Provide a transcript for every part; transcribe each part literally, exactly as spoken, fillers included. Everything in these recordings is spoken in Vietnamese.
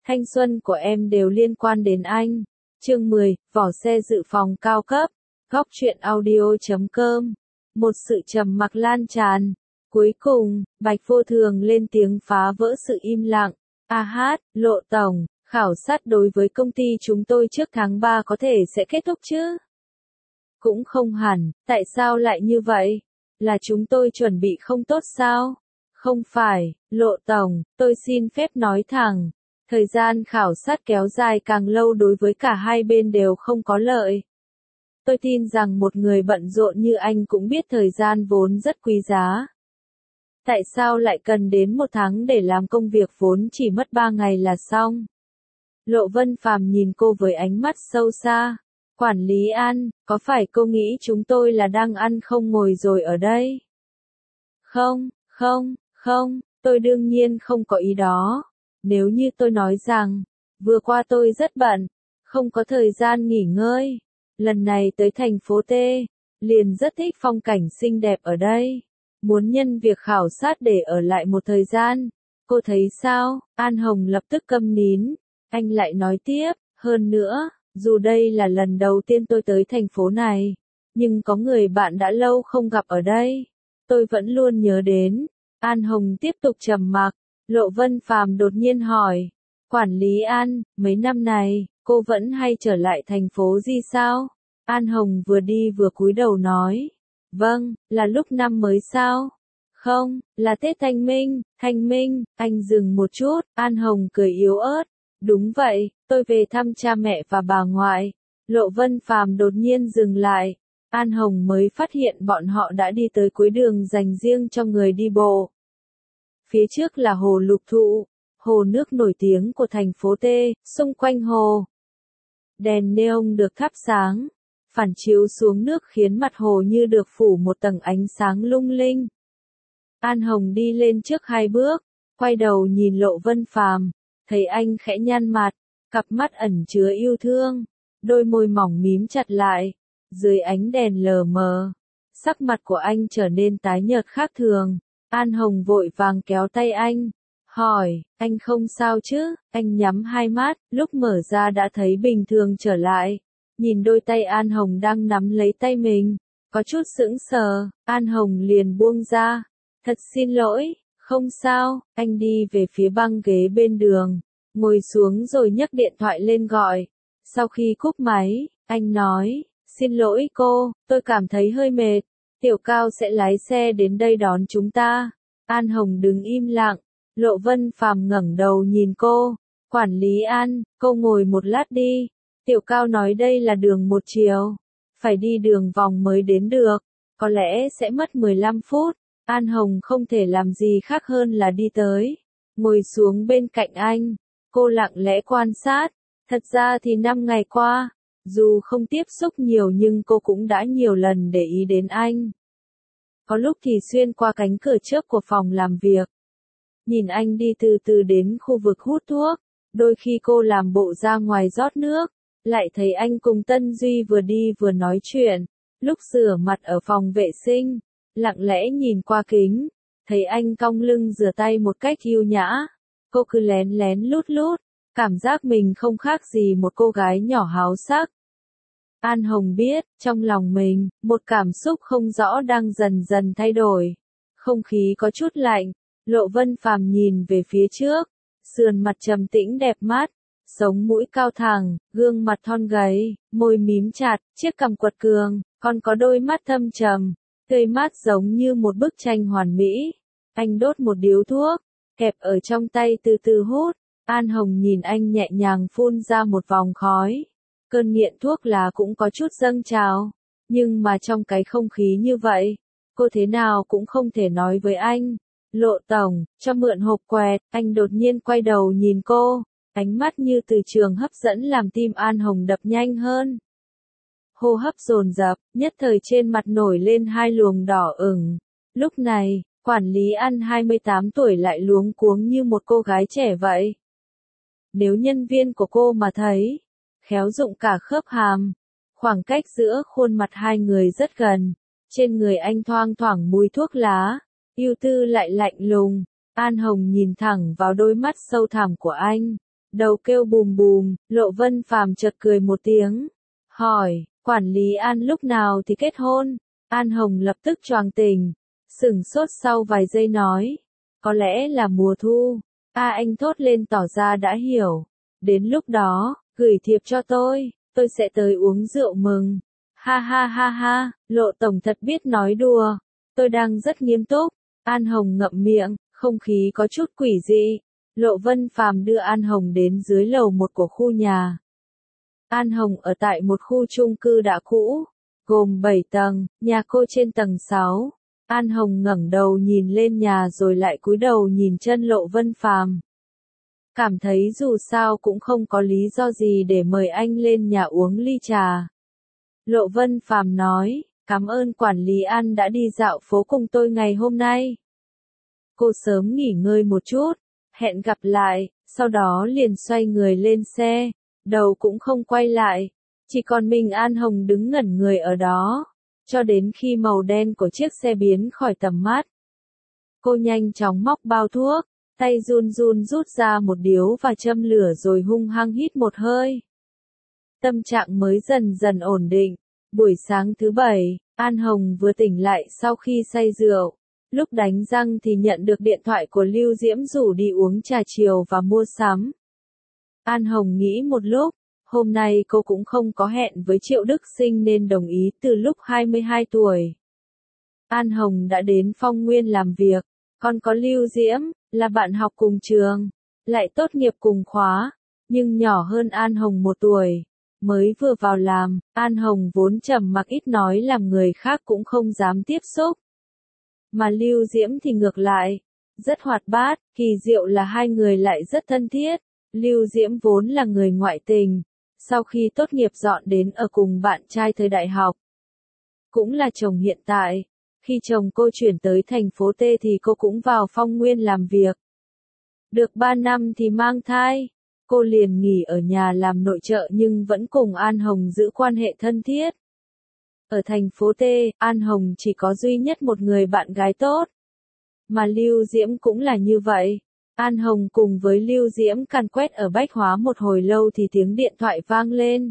thanh xuân của em đều liên quan đến anh. Chương mười, vỏ xe dự phòng cao cấp. Góc truyện audio chấm com. Một sự trầm mặc lan tràn. Cuối cùng, Bạch Vô Thường lên tiếng phá vỡ sự im lặng. A hát, Lộ Tổng, khảo sát đối với công ty chúng tôi trước tháng ba có thể sẽ kết thúc chứ? Cũng không hẳn, tại sao lại như vậy? Là chúng tôi chuẩn bị không tốt sao? Không phải, Lộ Tổng, tôi xin phép nói thẳng. Thời gian khảo sát kéo dài càng lâu đối với cả hai bên đều không có lợi. Tôi tin rằng một người bận rộn như anh cũng biết thời gian vốn rất quý giá. Tại sao lại cần đến một tháng để làm công việc vốn chỉ mất ba ngày là xong? Lộ Vân Phàm nhìn cô với ánh mắt sâu xa. Quản lý An, có phải cô nghĩ chúng tôi là đang ăn không ngồi rồi ở đây? Không, không, không, tôi đương nhiên không có ý đó. Nếu như tôi nói rằng, vừa qua tôi rất bận, không có thời gian nghỉ ngơi. Lần này tới thành phố T, liền rất thích phong cảnh xinh đẹp ở đây. Muốn nhân việc khảo sát để ở lại một thời gian. Cô thấy sao? An Hồng lập tức câm nín. Anh lại nói tiếp, hơn nữa, dù đây là lần đầu tiên tôi tới thành phố này, nhưng có người bạn đã lâu không gặp ở đây. Tôi vẫn luôn nhớ đến. An Hồng tiếp tục trầm mặc. Lộ Vân Phàm đột nhiên hỏi. Quản lý An, mấy năm này, cô vẫn hay trở lại thành phố gì sao? An Hồng vừa đi vừa cúi đầu nói. Vâng, là lúc năm mới sao? Không, là Tết Thanh Minh, Thanh Minh, anh dừng một chút, An Hồng cười yếu ớt. Đúng vậy, tôi về thăm cha mẹ và bà ngoại. Lộ Vân Phàm đột nhiên dừng lại. An Hồng mới phát hiện bọn họ đã đi tới cuối đường dành riêng cho người đi bộ. Phía trước là hồ Lục Thụ, hồ nước nổi tiếng của thành phố T, xung quanh hồ. Đèn neon được thắp sáng, phản chiếu xuống nước khiến mặt hồ như được phủ một tầng ánh sáng lung linh. An Hồng đi lên trước hai bước, quay đầu nhìn Lộ Vân Phàm, thấy anh khẽ nhăn mặt, cặp mắt ẩn chứa yêu thương, đôi môi mỏng mím chặt lại, dưới ánh đèn lờ mờ, sắc mặt của anh trở nên tái nhợt khác thường. An Hồng vội vàng kéo tay anh, hỏi, anh không sao chứ? Anh nhắm hai mắt, lúc mở ra đã thấy bình thường trở lại. Nhìn đôi tay An Hồng đang nắm lấy tay mình, có chút sững sờ, An Hồng liền buông ra. Thật xin lỗi, không sao, anh đi về phía băng ghế bên đường, ngồi xuống rồi nhấc điện thoại lên gọi. Sau khi cúp máy, anh nói, xin lỗi cô, tôi cảm thấy hơi mệt. Tiểu Cao sẽ lái xe đến đây đón chúng ta. An Hồng đứng im lặng. Lộ Vân Phàm ngẩng đầu nhìn cô. Quản lý An, cô ngồi một lát đi. Tiểu Cao nói đây là đường một chiều. Phải đi đường vòng mới đến được. Có lẽ sẽ mất mười lăm phút. An Hồng không thể làm gì khác hơn là đi tới. Ngồi xuống bên cạnh anh. Cô lặng lẽ quan sát. Thật ra thì năm ngày qua, dù không tiếp xúc nhiều nhưng cô cũng đã nhiều lần để ý đến anh. Có lúc thì xuyên qua cánh cửa trước của phòng làm việc. Nhìn anh đi từ từ đến khu vực hút thuốc. Đôi khi cô làm bộ ra ngoài rót nước. Lại thấy anh cùng Tân Duy vừa đi vừa nói chuyện. Lúc rửa mặt ở phòng vệ sinh, lặng lẽ nhìn qua kính. Thấy anh cong lưng rửa tay một cách yêu nhã. Cô cứ lén lén lút lút. Cảm giác mình không khác gì một cô gái nhỏ háo sắc. An Hồng biết, trong lòng mình, một cảm xúc không rõ đang dần dần thay đổi. Không khí có chút lạnh, Lộ Vân Phàm nhìn về phía trước, sườn mặt trầm tĩnh đẹp mắt, sống mũi cao thẳng, gương mặt thon gầy, môi mím chặt, chiếc cằm quật cường, còn có đôi mắt thâm trầm, tươi mát giống như một bức tranh hoàn mỹ. Anh đốt một điếu thuốc, kẹp ở trong tay từ từ hút. An Hồng nhìn anh nhẹ nhàng phun ra một vòng khói. Cơn nghiện thuốc lá cũng có chút dâng trào. Nhưng mà trong cái không khí như vậy, cô thế nào cũng không thể nói với anh. Lộ Tổng, cho mượn hộp quẹt. Anh đột nhiên quay đầu nhìn cô. Ánh mắt như từ trường hấp dẫn làm tim An Hồng đập nhanh hơn. Hô hấp dồn dập, nhất thời trên mặt nổi lên hai luồng đỏ ửng. Lúc này, quản lý An hai mươi tám tuổi lại luống cuống như một cô gái trẻ vậy. Nếu nhân viên của cô mà thấy, khéo dụng cả khớp hàm. Khoảng cách giữa khuôn mặt hai người rất gần. Trên người anh thoang thoảng mùi thuốc lá. Ưu tư lại lạnh lùng. An Hồng nhìn thẳng vào đôi mắt sâu thẳm của anh. đầu kêu bùm bùm, Lộ Vân Phàm chợt cười một tiếng, hỏi, quản lý An lúc nào thì kết hôn? An Hồng lập tức choàng tỉnh, sửng sốt sau vài giây nói, có lẽ là mùa thu. A Anh thốt lên tỏ ra đã hiểu, đến lúc đó, gửi thiệp cho tôi, tôi sẽ tới uống rượu mừng. Ha ha ha ha, Lộ tổng thật biết nói đùa, tôi đang rất nghiêm túc. An Hồng ngậm miệng, không khí có chút quỷ dị. Lộ Vân Phàm đưa An Hồng đến dưới lầu một của khu nhà. An Hồng ở tại một khu chung cư đã cũ, gồm bảy tầng, nhà cô trên tầng sáu. An Hồng ngẩng đầu nhìn lên nhà rồi lại cúi đầu nhìn chân Lộ Vân Phàm. Cảm thấy dù sao cũng không có lý do gì để mời anh lên nhà uống ly trà. Lộ Vân Phàm nói, cảm ơn quản lý An đã đi dạo phố cùng tôi ngày hôm nay. Cô sớm nghỉ ngơi một chút, hẹn gặp lại, sau đó liền xoay người lên xe, đầu cũng không quay lại, chỉ còn mình An Hồng đứng ngẩn người ở đó, cho đến khi màu đen của chiếc xe biến khỏi tầm mắt. Cô nhanh chóng móc bao thuốc, tay run run rút ra một điếu và châm lửa rồi hung hăng hít một hơi. Tâm trạng mới dần dần ổn định. Buổi sáng thứ bảy, An Hồng vừa tỉnh lại sau khi say rượu. Lúc đánh răng thì nhận được điện thoại của Lưu Diễm rủ đi uống trà chiều và mua sắm. An Hồng nghĩ một lúc, hôm nay cô cũng không có hẹn với Triệu Đức Sinh nên đồng ý từ lúc hai mươi hai tuổi. An Hồng đã đến Phong Nguyên làm việc, còn có Lưu Diễm, là bạn học cùng trường, lại tốt nghiệp cùng khóa, nhưng nhỏ hơn An Hồng một tuổi. Mới vừa vào làm, An Hồng vốn trầm mặc ít nói làm người khác cũng không dám tiếp xúc. Mà Lưu Diễm thì ngược lại, rất hoạt bát, kỳ diệu là hai người lại rất thân thiết. Lưu Diễm vốn là người ngoại tình, sau khi tốt nghiệp dọn đến ở cùng bạn trai thời đại học. Cũng là chồng hiện tại, khi chồng cô chuyển tới thành phố T thì cô cũng vào Phong Nguyên làm việc. Được ba năm thì mang thai. Cô liền nghỉ ở nhà làm nội trợ nhưng vẫn cùng An Hồng giữ quan hệ thân thiết. Ở thành phố T, An Hồng chỉ có duy nhất một người bạn gái tốt. Mà Lưu Diễm cũng là như vậy. An Hồng cùng với Lưu Diễm càn quét ở Bách Hóa một hồi lâu thì tiếng điện thoại vang lên.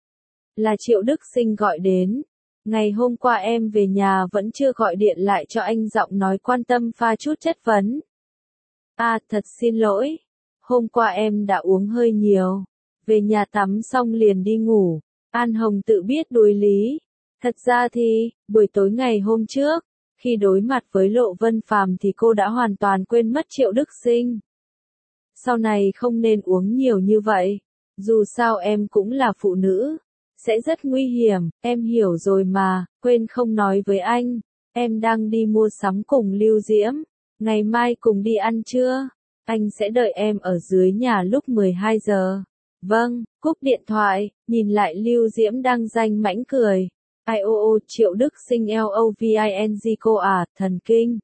Là Triệu Đức Sinh gọi đến. Ngày hôm qua em về nhà vẫn chưa gọi điện lại cho anh, giọng nói quan tâm pha chút chất vấn. À, thật xin lỗi. Hôm qua em đã uống hơi nhiều. Về nhà tắm xong liền đi ngủ. An Hồng tự biết đối lý. Thật ra thì, buổi tối ngày hôm trước, khi đối mặt với Lộ Vân Phàm thì cô đã hoàn toàn quên mất Triệu Đức Sinh. Sau này không nên uống nhiều như vậy. Dù sao em cũng là phụ nữ. Sẽ rất nguy hiểm, em hiểu rồi mà, quên không nói với anh. Em đang đi mua sắm cùng Lưu Diễm. Ngày mai cùng đi ăn trưa. Anh sẽ đợi em ở dưới nhà lúc mười hai giờ. Vâng, cúp điện thoại, nhìn lại Lưu Diễm đang danh mãnh cười. I O O Triệu Đức Sinh L O V I N G cô à, thần kinh.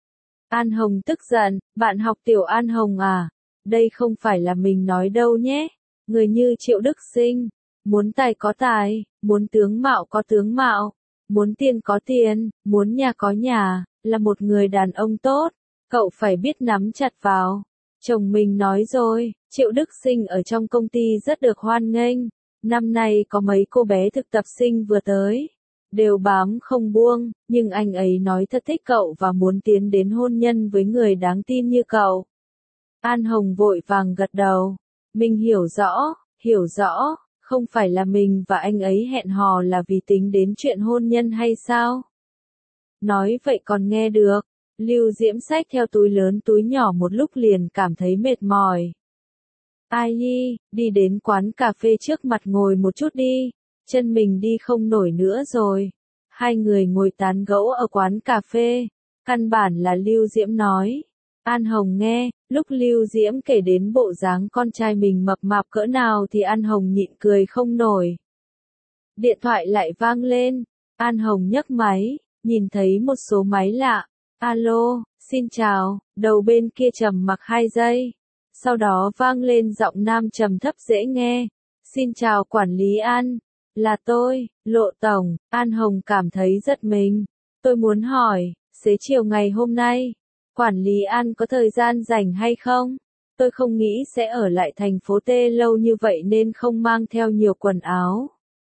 An Hồng tức giận, bạn học tiểu An Hồng à, đây không phải là mình nói đâu nhé. Người như Triệu Đức Sinh, muốn tài có tài, muốn tướng mạo có tướng mạo, muốn tiền có tiền, muốn nhà có nhà, là một người đàn ông tốt. Cậu phải biết nắm chặt vào. Chồng mình nói rồi, Triệu Đức Sinh ở trong công ty rất được hoan nghênh. Năm nay có mấy cô bé thực tập sinh vừa tới, đều bám không buông, nhưng anh ấy nói thật thích cậu và muốn tiến đến hôn nhân với người đáng tin như cậu. An Hồng vội vàng gật đầu. Mình hiểu rõ, hiểu rõ, không phải là mình và anh ấy hẹn hò là vì tính đến chuyện hôn nhân hay sao? Nói vậy còn nghe được. Lưu Diễm xách theo túi lớn túi nhỏ một lúc liền cảm thấy mệt mỏi. Ai nhi, đi đến quán cà phê trước mặt ngồi một chút đi, chân mình đi không nổi nữa rồi. Hai người ngồi tán gẫu ở quán cà phê, căn bản là Lưu Diễm nói. An Hồng nghe, lúc Lưu Diễm kể đến bộ dáng con trai mình mập mạp cỡ nào thì An Hồng nhịn cười không nổi. Điện thoại lại vang lên, An Hồng nhấc máy, nhìn thấy một số máy lạ. Alo, xin chào, đầu bên kia trầm mặc hai giây. Sau đó vang lên giọng nam trầm thấp dễ nghe. Xin chào quản lý An, là tôi, Lộ Tổng. An Hồng cảm thấy giật mình. Tôi muốn hỏi, xế chiều ngày hôm nay, quản lý An có thời gian rảnh hay không? tôi không nghĩ sẽ ở lại thành phố T lâu như vậy nên không mang theo nhiều quần áo.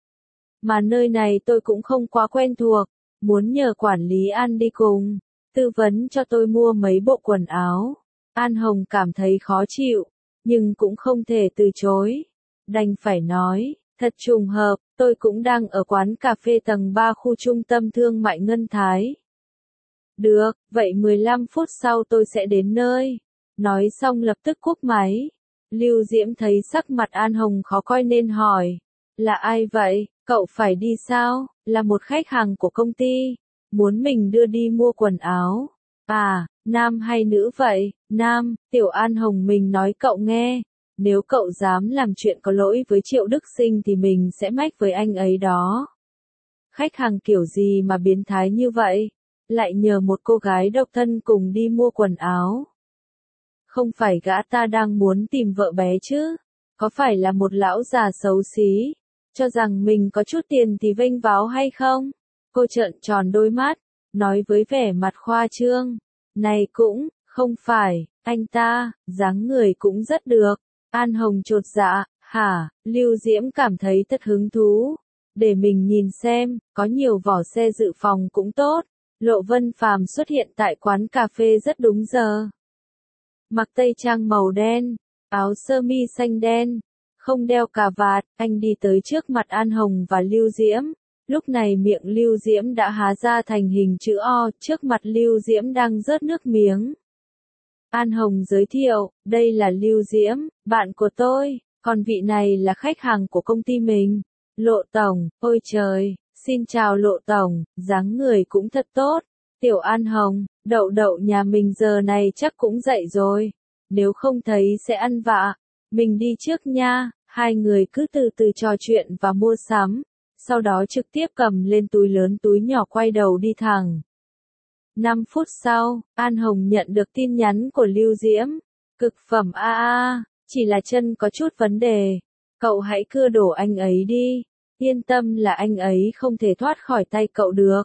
Mà nơi này tôi cũng không quá quen thuộc, muốn nhờ quản lý An đi cùng, tư vấn cho tôi mua mấy bộ quần áo. An Hồng cảm thấy khó chịu, nhưng cũng không thể từ chối. Đành phải nói, thật trùng hợp, tôi cũng đang ở quán cà phê tầng ba khu trung tâm thương mại Ngân Thái. Được, vậy mười lăm phút sau tôi sẽ đến nơi. Nói xong lập tức cúp máy. Lưu Diễm thấy sắc mặt An Hồng khó coi nên hỏi. Là ai vậy, cậu phải đi sao? Là một khách hàng của công ty. Muốn mình đưa đi mua quần áo. À, nam hay nữ vậy? Nam, Tiểu An Hồng mình nói cậu nghe. Nếu cậu dám làm chuyện có lỗi với Triệu Đức Sinh thì mình sẽ mách với anh ấy đó. Khách hàng kiểu gì mà biến thái như vậy? Lại nhờ một cô gái độc thân cùng đi mua quần áo. Không phải gã ta đang muốn tìm vợ bé chứ? Có phải là một lão già xấu xí, cho rằng mình có chút tiền thì vênh váo hay không? Cô trợn tròn đôi mắt, nói với vẻ mặt khoa trương. Này cũng, không phải, anh ta, dáng người cũng rất được. An Hồng chột dạ, hả? Lưu Diễm cảm thấy thật hứng thú. Để mình nhìn xem, có nhiều vỏ xe dự phòng cũng tốt. Lộ Vân Phàm xuất hiện tại quán cà phê rất đúng giờ. Mặc tây trang màu đen, áo sơ mi xanh đen, không đeo cà vạt, anh đi tới trước mặt An Hồng và Lưu Diễm. Lúc này miệng Lưu Diễm đã há ra thành hình chữ O, trước mặt Lưu Diễm đang rớt nước miếng. An Hồng giới thiệu, đây là Lưu Diễm, bạn của tôi, còn vị này là khách hàng của công ty mình. Lộ Tổng, ôi trời, xin chào Lộ Tổng, dáng người cũng thật tốt. Tiểu An Hồng, Đậu Đậu nhà mình giờ này chắc cũng dậy rồi. Nếu không thấy sẽ ăn vạ. Mình đi trước nha. Hai người cứ từ từ trò chuyện và mua sắm. Sau đó trực tiếp cầm lên túi lớn túi nhỏ quay đầu đi thẳng. năm phút sau, An Hồng nhận được tin nhắn của Lưu Diễm. Cực phẩm a a, chỉ là chân có chút vấn đề. Cậu hãy cưa đổ anh ấy đi. Yên tâm là anh ấy không thể thoát khỏi tay cậu được.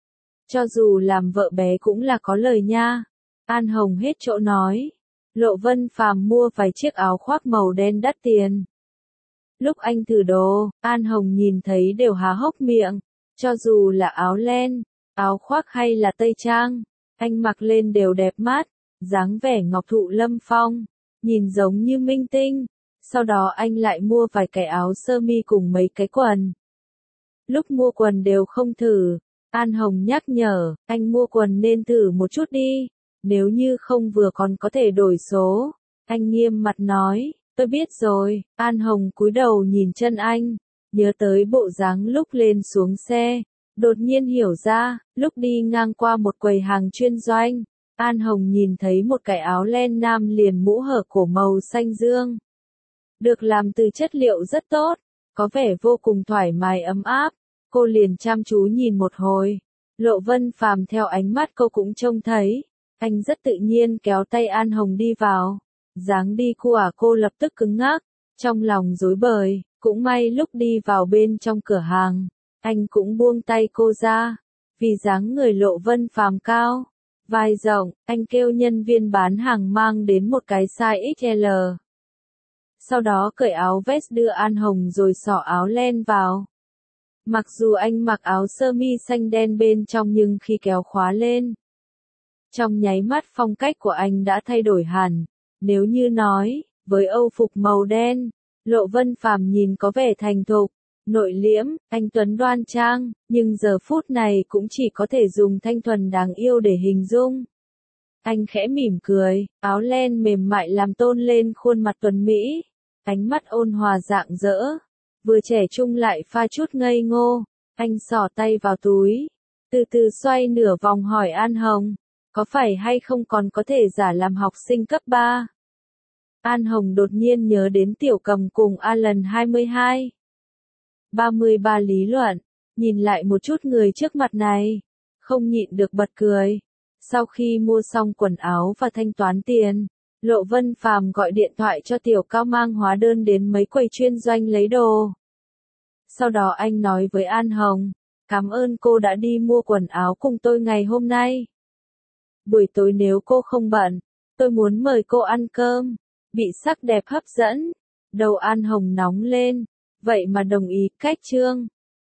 Cho dù làm vợ bé cũng là có lời nha. An Hồng hết chỗ nói. Lộ Vân Phàm mua vài chiếc áo khoác màu đen đắt tiền. Lúc anh thử đồ, An Hồng nhìn thấy đều há hốc miệng. Cho dù là áo len, áo khoác hay là tây trang, anh mặc lên đều đẹp mắt, dáng vẻ ngọc thụ lâm phong, nhìn giống như minh tinh. Sau đó anh lại mua vài cái áo sơ mi cùng mấy cái quần. Lúc mua quần đều không thử. An Hồng nhắc nhở, anh mua quần nên thử một chút đi, nếu như không vừa còn có thể đổi số. Anh nghiêm mặt nói, tôi biết rồi. An Hồng cúi đầu nhìn chân anh, nhớ tới bộ dáng lúc lên xuống xe, đột nhiên hiểu ra, lúc đi ngang qua một quầy hàng chuyên doanh, An Hồng nhìn thấy một cái áo len nam liền mũ hở cổ màu xanh dương. Được làm từ chất liệu rất tốt, có vẻ vô cùng thoải mái ấm áp. Cô liền chăm chú nhìn một hồi. Lộ Vân Phàm theo ánh mắt cô cũng trông thấy. Anh rất tự nhiên kéo tay An Hồng đi vào. Dáng đi của cô lập tức cứng ngắc. Trong lòng rối bời. Cũng may lúc đi vào bên trong cửa hàng, anh cũng buông tay cô ra. Vì dáng người Lộ Vân Phàm cao, vai rộng, anh kêu nhân viên bán hàng mang đến một cái size ích lờ. Sau đó cởi áo vest đưa An Hồng rồi xỏ áo len vào. Mặc dù anh mặc áo sơ mi xanh đen bên trong nhưng khi kéo khóa lên, trong nháy mắt phong cách của anh đã thay đổi hẳn. Nếu như nói, với âu phục màu đen, Lộ Vân Phàm nhìn có vẻ thành thục, nội liễm, anh tuấn đoan trang, nhưng giờ phút này cũng chỉ có thể dùng thanh thuần đáng yêu để hình dung. Anh khẽ mỉm cười, áo len mềm mại làm tôn lên khuôn mặt tuấn mỹ, ánh mắt ôn hòa rạng rỡ. Vừa trẻ trung lại pha chút ngây ngô, anh xỏ tay vào túi, từ từ xoay nửa vòng hỏi An Hồng, có phải hay không còn có thể giả làm học sinh cấp ba? An Hồng đột nhiên nhớ đến Tiểu Cầm cùng Alan hai mươi hai. ba mươi ba lý luận, nhìn lại một chút người trước mặt này, không nhịn được bật cười. Sau khi mua xong quần áo và thanh toán tiền, Lộ Vân Phàm gọi điện thoại cho Tiểu Cao mang hóa đơn đến mấy quầy chuyên doanh lấy đồ. Sau đó anh nói với An Hồng, cảm ơn cô đã đi mua quần áo cùng tôi ngày hôm nay. Buổi tối nếu cô không bận, tôi muốn mời cô ăn cơm. bị sắc đẹp hấp dẫn. Đầu An Hồng nóng lên. Vậy mà đồng ý cách Trương